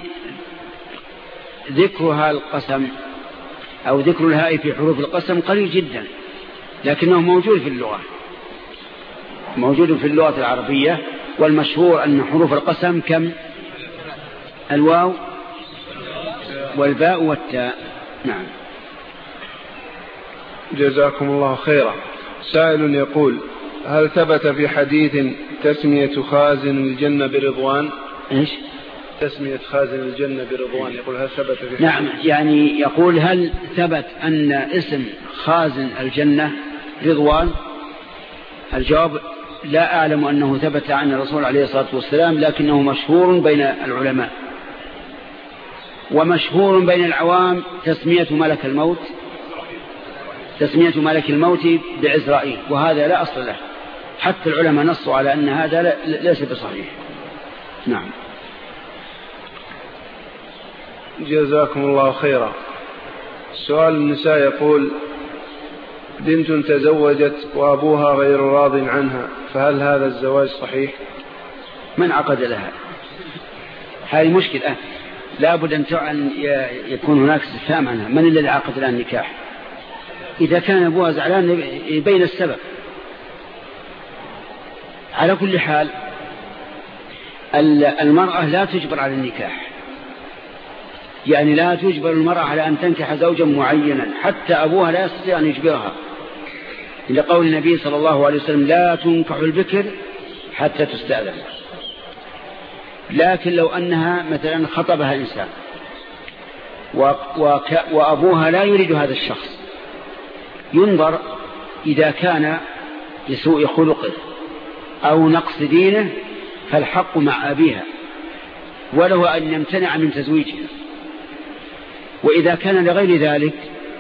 ذكرها القسم أو ذكر الهاء في حروف القسم قليل جدا، لكنه موجود في اللغة، موجود في اللغة العربية. والمشهور أن حروف القسم كم؟ الواو والباء والتاء. نعم. جزاكم الله خيرا. سائل يقول هل ثبت في حديث تسمية خازن الجنة برضوان؟ إيش؟ تسمية خازن الجنة برضوان، يقول هل ثبت في حديث؟ نعم، يعني يقول هل ثبت أن اسم خازن الجنة رضوان؟ الجواب لا أعلم أنه ثبت عن الرسول عليه الصلاة والسلام، لكنه مشهور بين العلماء، ومشهور بين العوام تسمية ملك الموت تسمية ملك الموت بعزرائيل، وهذا لا أصل له، حتى العلماء نصوا على أن هذا ليس بصحيح. نعم. جزاكم الله خيرا. سؤال النساء يقول بنت تزوجت وأبوها غير راض عنها، فهل هذا الزواج صحيح؟ من عقد لها؟ هذه مشكلة، لا بد أن يكون هناك استفهام عنها. من الذي عقد لها النكاح؟ إذا كان أبوها زعلان يبين السبب. على كل حال المرأة لا تجبر على النكاح، يعني لا تجبر المرأة على أن تنكح زوجا معينا، حتى أبوها لا يستطيع أن يجبرها، لقول النبي صلى الله عليه وسلم لا تنكح البكر حتى تستأذن. لكن لو أنها مثلا خطبها إنسان وأبوها لا يريد هذا الشخص، ينظر إذا كان لسوء خلقه أو نقص دينه فالحق مع أبيها، وله أن يمتنع من تزويجها. وإذا كان لغير ذلك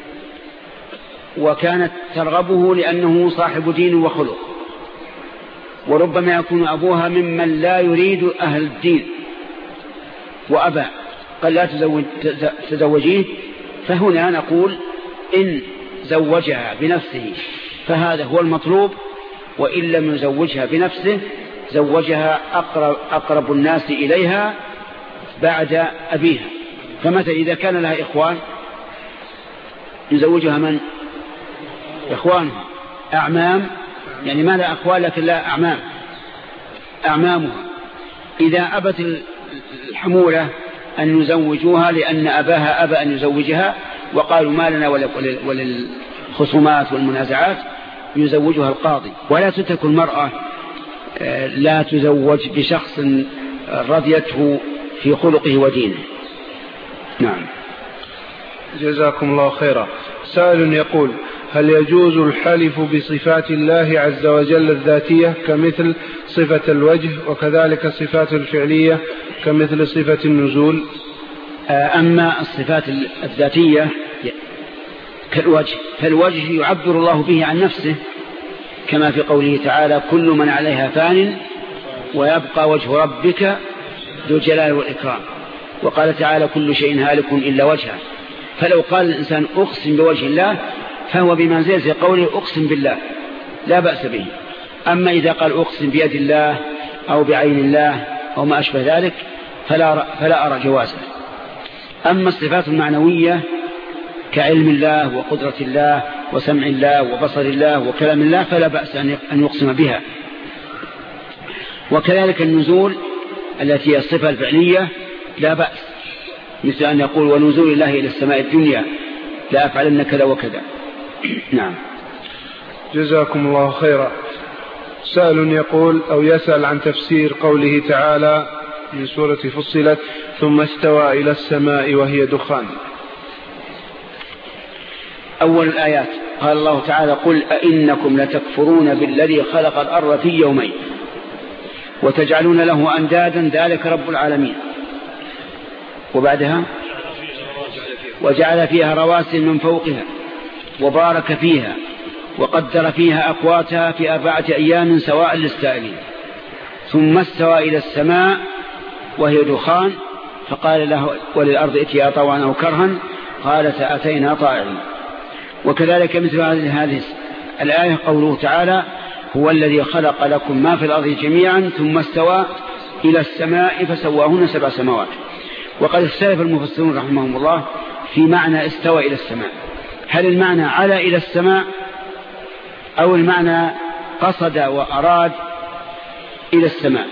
وكانت ترغبه لأنه صاحب دين وخلق، وربما يكون أبوها ممن لا يريد أهل الدين وأبى قال لا تزوج تزوجيه، فهنا نقول إن زوجها بنفسه فهذا هو المطلوب، وإن لم يزوجها بنفسه زوجها أقرب, أقرب الناس إليها بعد أبيها. فمثلا إذا كان لها إخوان يزوجها من؟ إخوانها، أعمام، يعني ما لها أخوان لكن لا أعمام، أعمامها. إذا أبت الحمولة أن يزوجوها لأن أباها أبى أن يزوجها وقالوا ما لنا وللخصومات والمنازعات، يزوجها القاضي. ولا تترك المرأة لا تزوج بشخص رضيته في خلقه ودينه. نعم. جزاكم الله خيرا. سائل يقول هل يجوز الحلف بصفات الله عز وجل الذاتية كمثل صفة الوجه، وكذلك الصفات الفعلية كمثل صفة النزول؟ أما الصفات الذاتية كالوجه، فالوجه يعبر الله به عن نفسه كما في قوله تعالى كل من عليها فان ويبقى وجه ربك ذو الجلال والإكرام. وقال تعالى كل شيء هالك إلا وجهه. فلو قال الإنسان أقسم بوجه الله فهو بمنزلة قوله أقسم بالله، لا بأس به. أما إذا قال أقسم بيد الله أو بعين الله أو ما أشبه ذلك فلا, فلا أرى جوازه. أما الصفات المعنوية كعلم الله وقدرة الله وسمع الله وبصر الله وكلام الله فلا بأس أن يقسم بها. وكذلك النزول التي هي الصفة الفعلية لا بأس، مثل أن يقول ونزول الله إلى السماء الدنيا لا أفعلن كذا وكذا. نعم. جزاكم الله خيرا. سائل يقول أو يسأل عن تفسير قوله تعالى من سورة فصلت ثم استوى إلى السماء وهي دخان. أول الآيات قال الله تعالى قل أئنكم لتكفرون بالذي خلق الأرض في يومين وتجعلون له أندادا ذلك رب العالمين. وبعدها وجعل فيها رواسي من فوقها وبارك فيها وقدر فيها أقواتها في أربعة أيام سواء للسائلين ثم استوى إلى السماء وهي دخان فقال له وللأرض ائتيا طوعا أو كرها قالت أتينا طائعين. وكذلك مثل هذه الآية قوله تعالى هو الذي خلق لكم ما في الأرض جميعا ثم استوى إلى السماء فسواهن سبع سماوات. وقد اختلف المفسرون رحمهم الله في معنى استوى إلى السماء، هل المعنى على إلى السماء أو المعنى قصد وأراد إلى السماء؟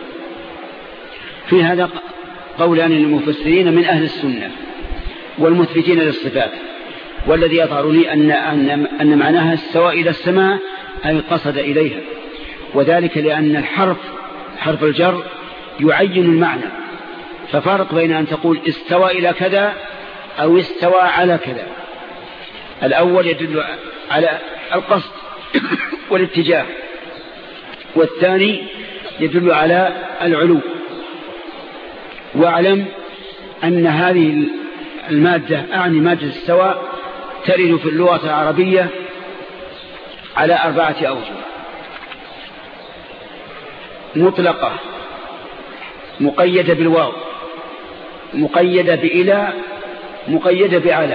في هذا قولان للمفسرين من أهل السنة والمثبتين للصفات، والذي يظهر لي أن, أن, أن معناها استوى إلى السماء أي قصد إليها، وذلك لأن الحرف حرف الجر يعين المعنى، ففرق بين أن تقول استوى إلى كذا أو استوى على كذا. الأول يدل على القصد والاتجاه، والثاني يدل على العلو. واعلم أن هذه المادة أعني مادة استوى ترد في اللغة العربية على أربعة أوجه: مطلقة، مقيدة بالواو، مقيدة بإلى، مقيدة بعلى.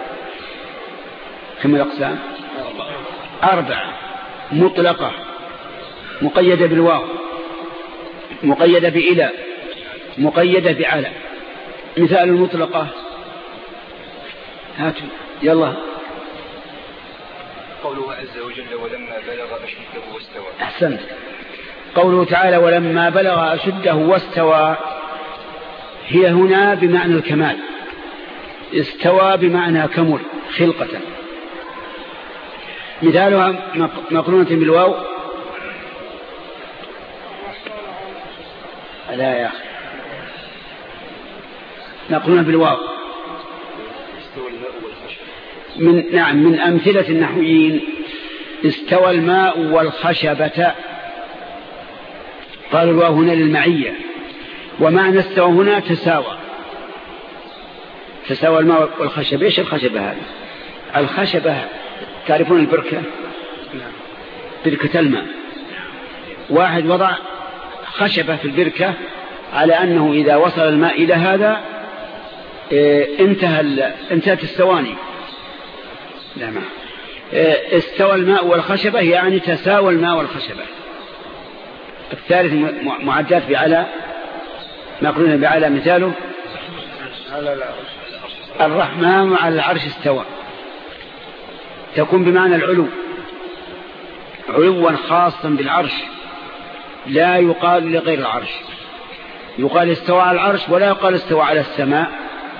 كم الأقسام؟ أربعة: مطلقة، مقيدة بالواو، مقيدة بإلى، مقيدة بعلى. مثال المطلقة هاتوا يلا. قوله عز وجل ولما بلغ أشده واستوى. أحسنت. قوله تعالى ولما بلغ أشده واستوى هي هنا بمعنى الكمال، استوى بمعنى كمل خلقة. مثالها مقرونة بالواو. لا يا أخي، مقرونة بالواو من نعم من أمثلة النحويين استوى الماء والخشبة. قالوا الواو هنا للمعية، ومعنى استوى هنا تساوى، تساوى الماء والخشبة. ايش الخشبة هذه؟ الخشبة تعرفون البركة، بركة الماء، واحد وضع خشبة في البركة على أنه إذا وصل الماء إلى هذا انتهى انتهت الثواني. لا ما استوى الماء والخشبة يعني تساوى الماء والخشبة. الثالث معدات بعلى، مقرونة بعلى. مثاله الرحمن على العرش استوى، تكون بمعنى العلو، علوا خاصا بالعرش، لا يقال لغير العرش. يقال استوى على العرش ولا يقال استوى على السماء،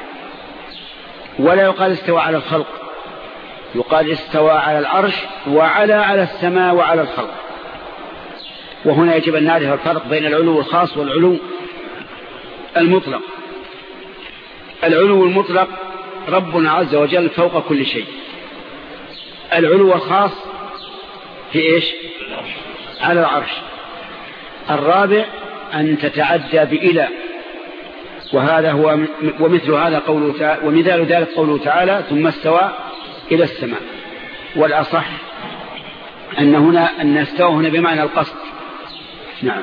ولا يقال استوى على الخلق، يقال استوى على العرش وعلى على السماء وعلى الخلق. وهنا يجب أن نعرف الفرق بين العلو الخاص والعلو المطلق. العلو المطلق ربنا عز وجل فوق كل شيء. العلو الخاص في إيش؟ على العرش. الرابع أن تتعدى بإلى، وهذا هو ومثل هذا قوله تعالى، ومثال ذلك قوله تعالى ثم استوى إلى السماء. والأصح أن هنا أن استوى هنا بمعنى القصد. نعم.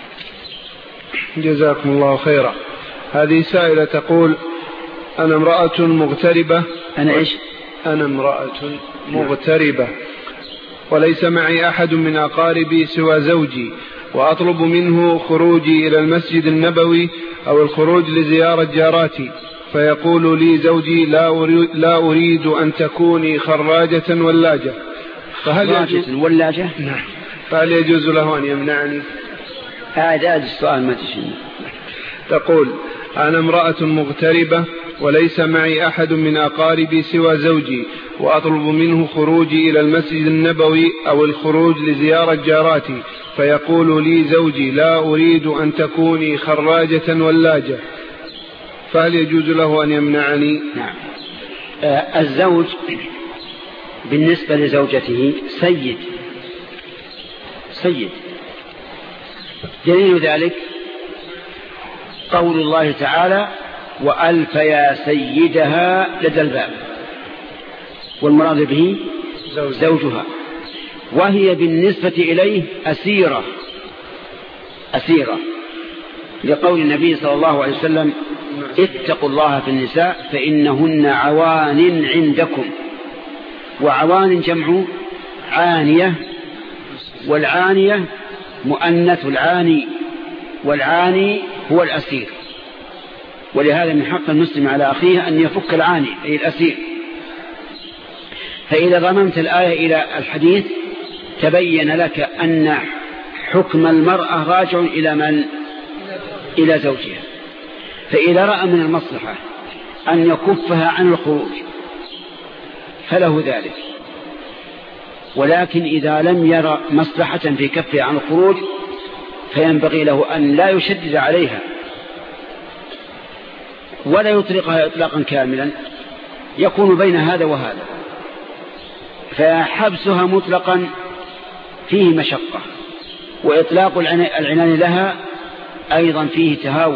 جزاكم الله خيرا. هذه سائلة تقول أنا امرأة مغتربة. أنا إيش؟ أنا امرأة مغتربة وليس معي أحد من أقاربي سوى زوجي، وأطلب منه خروجي إلى المسجد النبوي أو الخروج لزيارة جاراتي، فيقول لي زوجي لا أريد, لا أريد أن تكوني خراجة ولاجة، فهل يجوز ولاجة؟ نعم. فهل يجوز له أن يمنعني؟ هذا السؤال ما تشين. تقول أنا امرأة مغتربة وليس معي أحد من أقاربي سوى زوجي، وأطلب منه خروجي إلى المسجد النبوي أو الخروج لزيارة جاراتي، فيقول لي زوجي لا أريد أن تكوني خراجة ولاجة، فهل يجوز له أن يمنعني؟ نعم. آه الزوج بالنسبة لزوجته سيد سيد دليل ذلك قول الله تعالى وألف يا سيدها لدى الباب، والمراد به زوجها، وهي بالنسبة إليه أسيرة أسيرة لقول النبي صلى الله عليه وسلم اتقوا الله في النساء فإنهن عوان عندكم. وعوان جمع عانية، والعانية مؤنث العاني، والعاني هو الأسير، ولهذا من حق المسلم على أخيه أن يفك العاني أي الأسير. فإذا ضممت الآية إلى الحديث تبين لك أن حكم المرأة راجع إلى من؟ إلى زوجها. فإذا رأى من المصلحة أن يكفها عن الخروج فله ذلك، ولكن إذا لم يرى مصلحة في كفها عن الخروج فينبغي له أن لا يشدد عليها ولا يطلقها إطلاقا كاملا، يكون بين هذا وهذا. فحبسها مطلقا فيه مشقة، وإطلاق العنان لها أيضا فيه تهاون.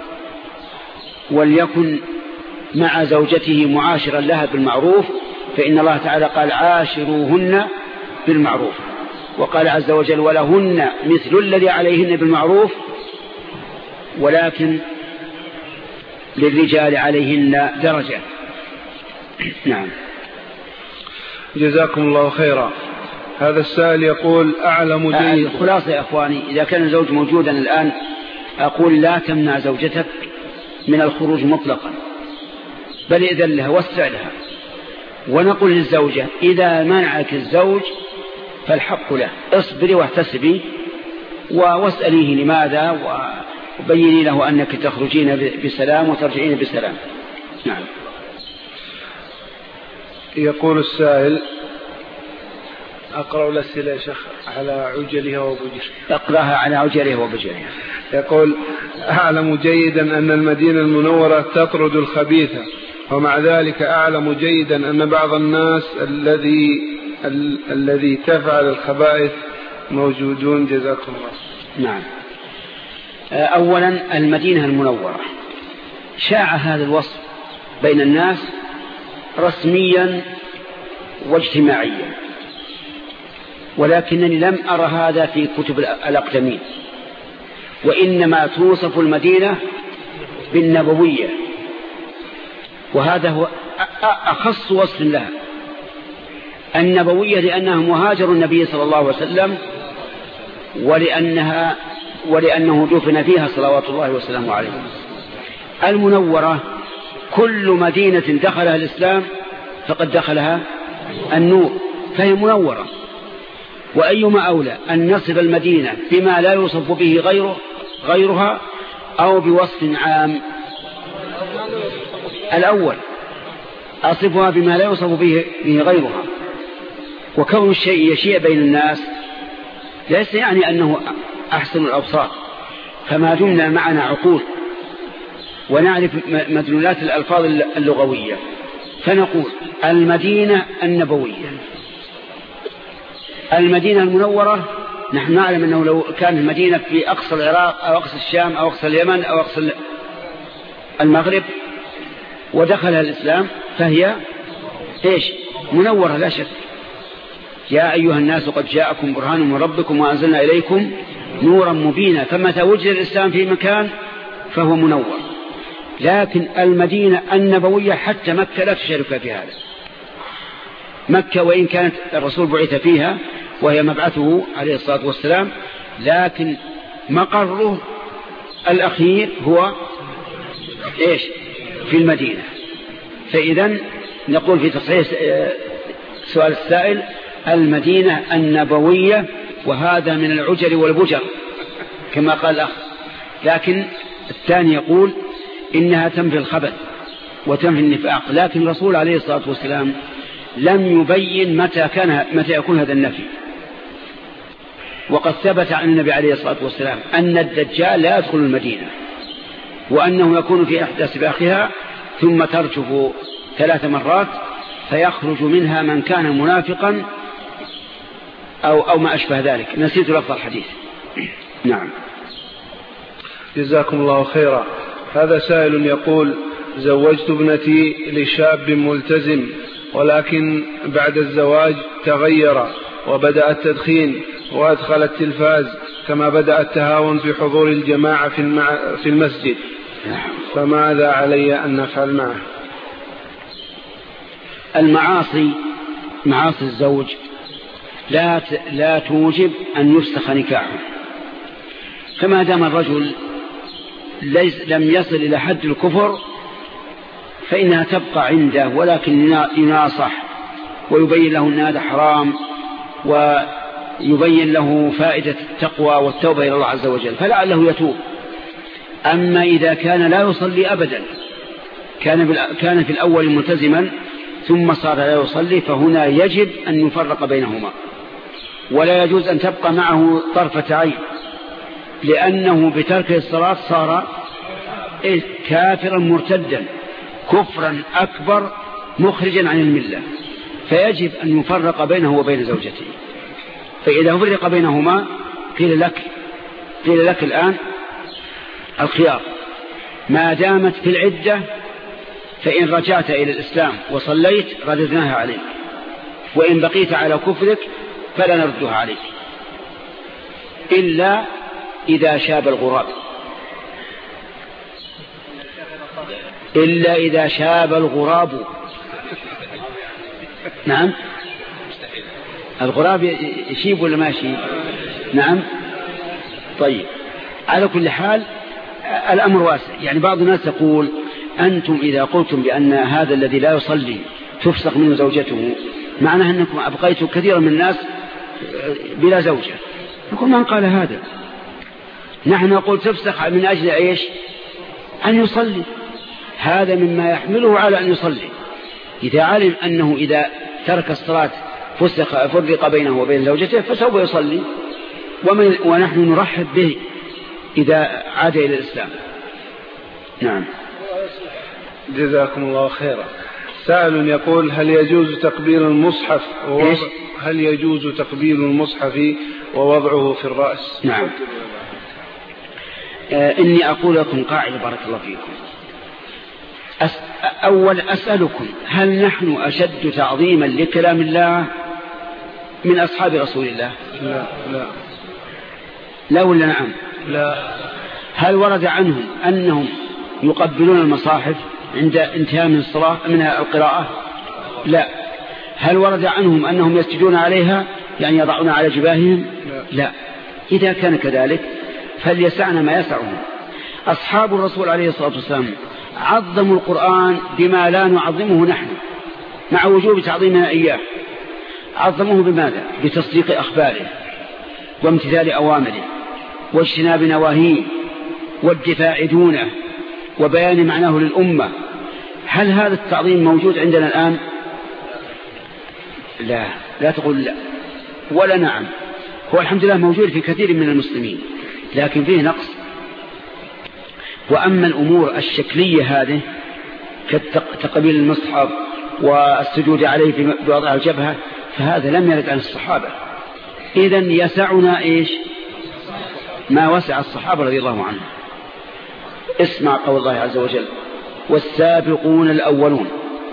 وليكن مع زوجته معاشرا لها بالمعروف، فإن الله تعالى قال عاشروهن بالمعروف، وقال عز وجل ولهن مثل الذي عليهن بالمعروف، ولكن للرجال عليهن درجة. نعم. جزاكم الله خيرا. هذا السائل يقول أعلم جيد. الخلاصة يا أخواني، إذا كان الزوج موجودا الآن أقول لا تمنع زوجتك من الخروج مطلقا، بل إذن لها وسع لها. ونقول للزوجة إذا منعك الزوج فالحق له، اصبري واحتسبي واسأليه لماذا، وبيني له أنك تخرجين بسلام وترجعين بسلام. نعم. يقول السائل أقرأ الأسئلة يا شيخ على عجلها وبجرها. أقرأها على عجلها وبجرها. يقول أعلم جيدا أن المدينة المنورة تطرد الخبيث، ومع ذلك أعلم جيدا أن بعض الناس الذي ال... الذي تفعل الخبائث موجودون. جزاكم الله. نعم. أولا المدينة المنورة شاع هذا الوصف بين الناس رسميا واجتماعيا، ولكنني لم أرى هذا في كتب الأقدمين، وإنما توصف المدينة بالنبوية، وهذا هو أخص وصف لها، النبوية، لأنها مهاجر النبي صلى الله عليه وسلم، ولأنها ولأنه دفن فيها صلوات الله وسلامه عليه. المنورة كل مدينة دخلها الإسلام فقد دخلها النور، فهي منورة. وأيما أولى أن نصف المدينة بما لا يوصف به غيره غيرها أو بوصف عام؟ الأول، أصفها بما لا يوصف به غيرها. وكون الشيء يشيع بين الناس ليس يعني أنه أحسن الأوصاف، فما دمنا معنا عقول ونعرف مدلولات الألفاظ اللغوية فنقول المدينة النبوية. المدينة المنورة نحن نعلم أنه لو كانت المدينة في أقصى العراق أو أقصى الشام أو أقصى اليمن أو أقصى المغرب ودخلها الإسلام فهي إيش؟ منورة لا شك. يا أيها الناس قد جاءكم برهان من ربكم وأنزلنا إليكم نورا مبينا. فمتى وجد الإسلام في مكان فهو منور. لكن المدينة النبوية حتى مكة لا تشارك في هذا. مكة وإن كانت الرسول بعث فيها وهي مبعثه عليه الصلاة والسلام، لكن مقره الأخير هو إيش؟ في المدينة. فإذا نقول في تصحيح سؤال السائل المدينة النبوية، وهذا من العجل والبجر كما قال الأخ. لكن الثاني يقول إنها تنفي الخبث وتنفي النفاق، لكن الرسول عليه الصلاة والسلام لم يبين متى كان متى يكون هذا النفي. وقد ثبت عن النبي عليه الصلاة والسلام أن الدجال لا يدخل المدينة، وأنه يكون في إحدى سباقها ثم ترجف ثلاث مرات فيخرج منها من كان منافقا أو, أو ما أشبه ذلك. نسيت لفظ الحديث. نعم. جزاكم الله خيرا. هذا سائل يقول: زوجت ابنتي لشاب ملتزم، ولكن بعد الزواج تغير وبدأ التدخين وأدخل التلفاز، كما بدأ التهاون في حضور الجماعة في, المع... في المسجد، فماذا علي أن نفعل معه؟ المعاصي معاصي الزوج لا ت... لا توجب أن يفسخ نكاحه، فما دام الرجل ليس لم يصل إلى حد الكفر فإنها تبقى عنده، ولكن يناصح ويبين له أن هذا حرام ويبين له فائدة التقوى والتوبة إلى الله عز وجل، فلعله يتوب. أما إذا كان لا يصلي أبدا، كان كان في الأول ملتزما ثم صار لا يصلي، فهنا يجب أن يفرق بينهما، ولا يجوز أن تبقى معه طرفة عين، لأنه بترك الصلاة صار كافرا مرتدا كفرا أكبر مخرجا عن الملة، فيجب أن يفرق بينه وبين زوجته. فإذا فرق بينهما قيل لك قيل لك الآن الخيار: ما دامت في العدة فإن رجعت إلى الإسلام وصليت رددناها عليك، وإن بقيت على كفرك فلا نردها عليك، إلا إذا شاب الغراب إلا إذا شاب الغراب نعم. الغراب يشيب ولا ما يشيب؟ نعم. طيب، على كل حال الأمر واسع. يعني بعض الناس يقول: أنتم إذا قلتم بأن هذا الذي لا يصلي تفسخ منه زوجته، معناه أنكم أبقيتوا كثيرا من الناس بلا زوجة. نقول: من قال هذا؟ نحن نقول تفسخ من أجل إيش؟ أن يصلي. هذا مما يحمله على أن يصلي. إذا علم أنه إذا ترك الصلاة فسخ فرق بينه وبين زوجته فسوف يصلي، ومن ونحن نرحب به إذا عاد إلى الإسلام. نعم. جزاكم الله خيرا. سائل يقول: هل يجوز تقبيل المصحف ووضع هل يجوز تقبيل المصحف ووضعه في الرأس؟ نعم. آه إني أقول لكم قاعدة بارك الله فيكم. أس أول أسألكم: هل نحن أشد تعظيما لكلام الله من أصحاب رسول الله؟ لا لا لا ولا نعم؟ لا. هل ورد عنهم أنهم يقبلون المصاحف عند انتهاء من الصلاة من القراءة؟ لا. هل ورد عنهم أنهم يسجدون عليها يعني يضعون على جباههم؟ لا, لا. إذا كان كذلك فليسعنا ما يسعهم. أصحاب الرسول عليه الصلاة والسلام عظموا القرآن بما لا نعظمه نحن، مع وجوب تعظيمنا إياه. عظموه بماذا؟ بتصديق أخباره وامتثال أوامره واجتناب نواهيه والدفاع دونه وبيان معناه للأمة. هل هذا التعظيم موجود عندنا الآن؟ لا. لا تقول لا ولا نعم. هو الحمد لله موجود في كثير من المسلمين، لكن فيه نقص. وأما الأمور الشكلية هذه كتقبيل المصحف والسجود عليه بوضع الجبهة فهذا لم يرد عن الصحابة. إذن يسعنا إيش؟ ما وسع الصحابة رضي الله عنهم. اسمع قول الله عز وجل: والسابقون الأولون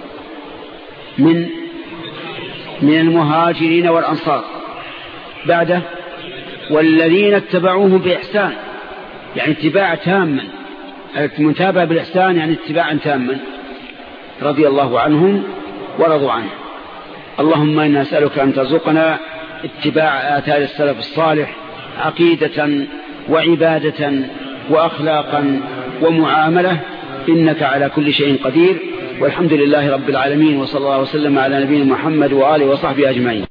من من المهاجرين والأنصار بعده والذين اتبعوهم بإحسان، يعني اتباع تاما. المتابعة بالإحسان يعني اتباعا تاما، رضي الله عنهم ورضوا عنه. اللهم إنا نسألك أن ترزقنا اتباع آثار السلف الصالح عقيدة وعبادة وأخلاقا ومعاملة، إنك على كل شيء قدير. والحمد لله رب العالمين، وصلى الله وسلم على نبينا محمد وآله وصحبه أجمعين.